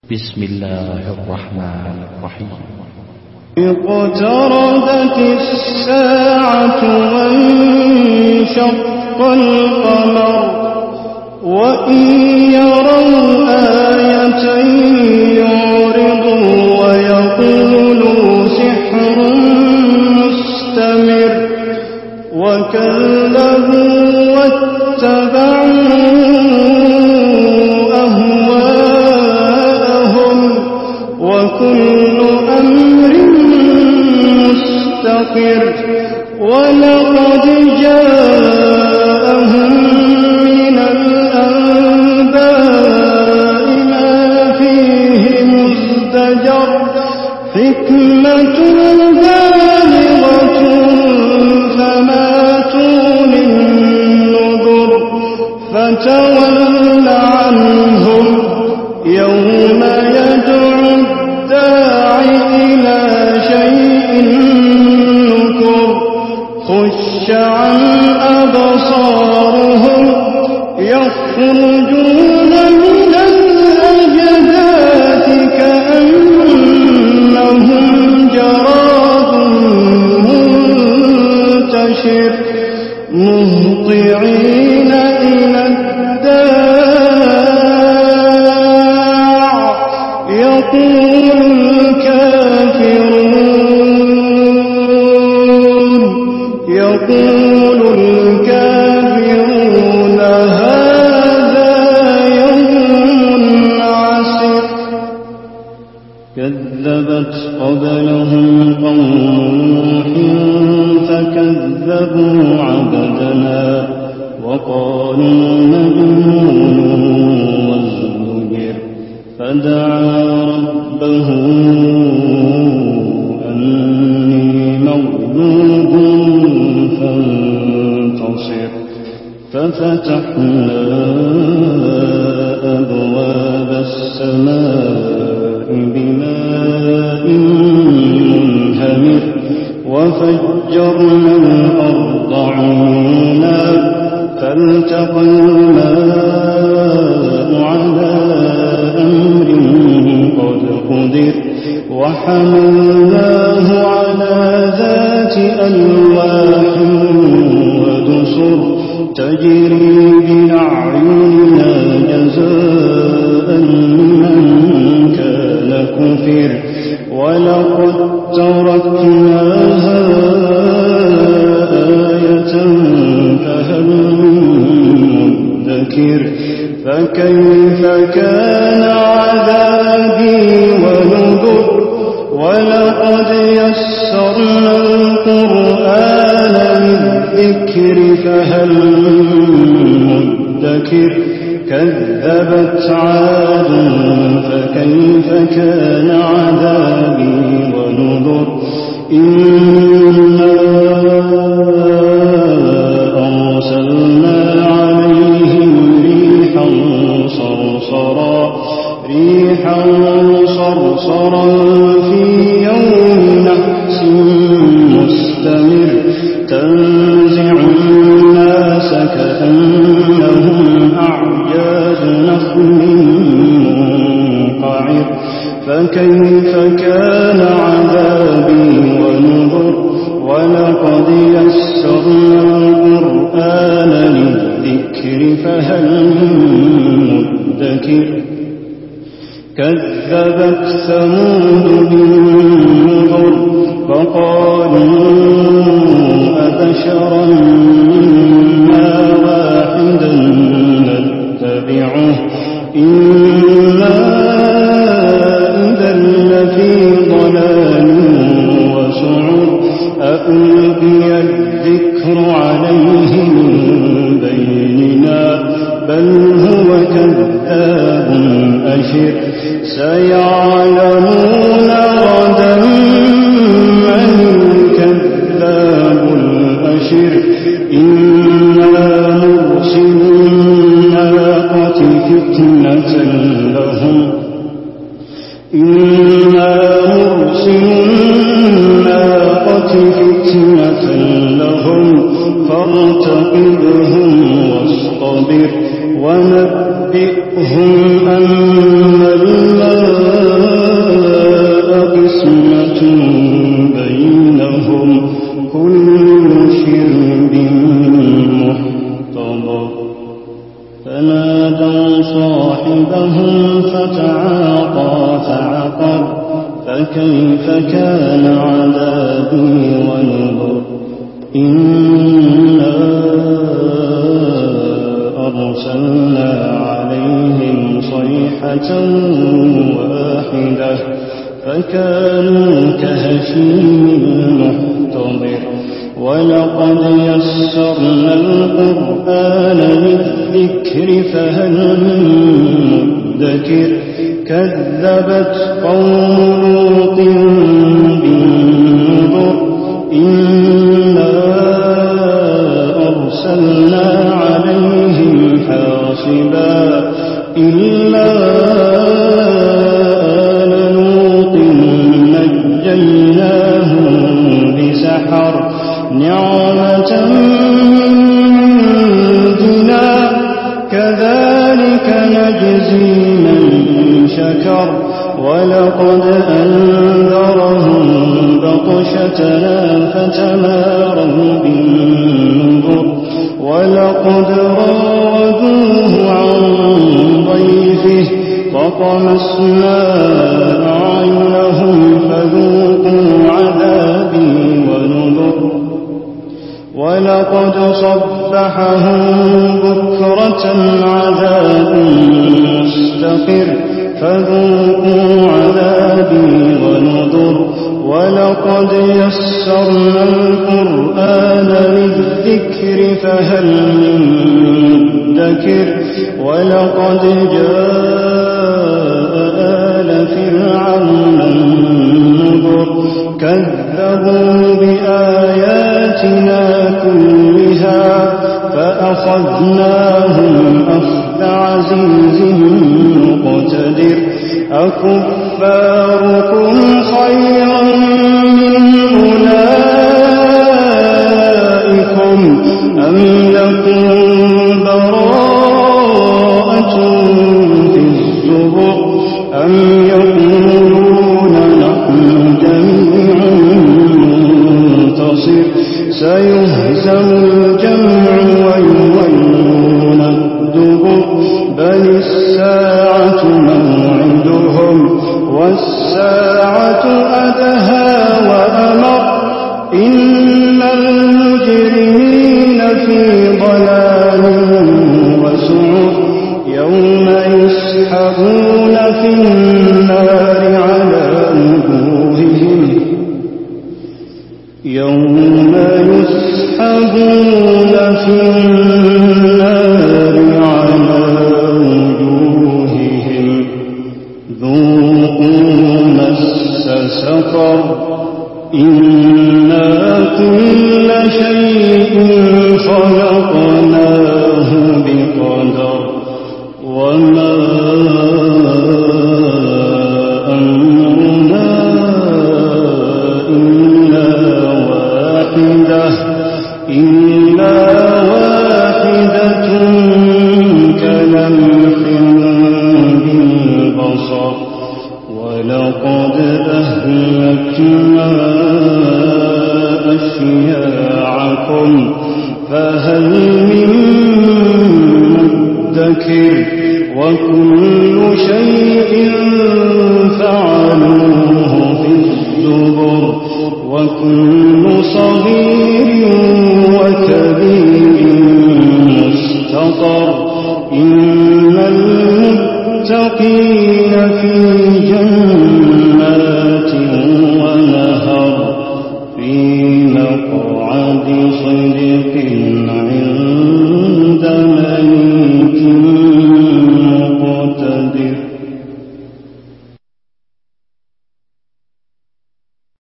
بسم الله الرحمن الرحيم. اقتربت الساعة وانشق القمر وإن يروا آية يعرضوا ويقولوا سحر مستمر وكذبوا واتبعوا أهواءهم وكل أمر مستقر ولقد جاءهم من الأنباء ما فيه مزدجر حكمة بالغة فما تغني النذر فتول عنهم يوم يدعو الداعي إلى شيء نكر خش عن أبصارهم يخرجون من الأجداث كأنهم جراد منتشر مهطعين إلى الداع يقول الكافرون هذا يوم عسر كذبت قبلهم قوم نوح فكذبوا عبدنا وقالوا مجنون وازدجر فدعا ربه أني مغلوب فانتصر ففتحنا أبواب السماء بماء منهمر وفجرنا الأرض عيونا فالتقى الماء على أمر قد قدر وحملناه على ذات ألواح ودسر تجري بأعيننا جزاء لمن كان كفر ولقد تركناها آية فهل مدكر فكيف كان عذابي ونذر ولقد يسرنا القرآن للذكر فهل مدكر كذبت عاد فكيف كان عذابي ونذر إنا أرسلنا عليهم ريحا صرصرا في يوم نحس مستمر تنزع الناس كأنهم أعجاز نخل منقعر فكيف كان عذابي ونذر ولقد يسرنا القرآن للذكر فهل مدكر كذبت ثمود بالنذر فقالوا أبشرا منا واحدا نتبعه إنا إذا لفي ضلال وسعر أألقي الذكر عليه من بيننا بل هو كذاب أشر سيعلمون غدا من الكذاب الأشر إنا مرسل الناقة فتنة لهم فارتقبهم واصطبر ونبئهم أن الماء فكيف كان عذابي ونذر إنا أرسلنا عليهم صيحة واحدة فكانوا كهشيم المحتضر ولقد يسرنا القرآن للذكر فهل من مدكر كذبت قوم لوط بالنذر إنا أرسلنا عليهم حاصبا إلا آل لوط نجيناهم بسحر نعمة عندنا كذلك نجزي من شكر ولقد أنذرهم بطشتنا فتماروا بالنذر ولقد راودوه عن ضيفه فطمسنا أعينهم فذوقوا عذابي ونذر ولقد صبحهم بكرة عذاب مستقر فذوقوا عذابي ونذر ولقد يسرنا القرآن للذكر فهل من مدكر ولقد جاء آل فرعون النذر كذبوا بآياتنا كلها فأخذناهم أخذ عزيز مقتدر أكفاركم خير من أولئكم أم لكم براءة في الزبر أم يقولون نحن جميع منتصر سيهزم الجمع ويولون الدبر بل الساعة موعدهم والساعة أدهى وأمر إن المجرمين في ضلال وسعر يوم يسحبون في النار على وجوههم يوم يسحبون في النار على وجوههم ذوقوا مس سقر إنا كل شيء خلقناه بقدر وما أمرنا إلا واحدة كلمح بالبصر ولقد أهلكنا أشياعكم فهل من مدكر وكل شيء فعلوه في الزبر وكل صغير وكبير مستطر إن المتقين في جنة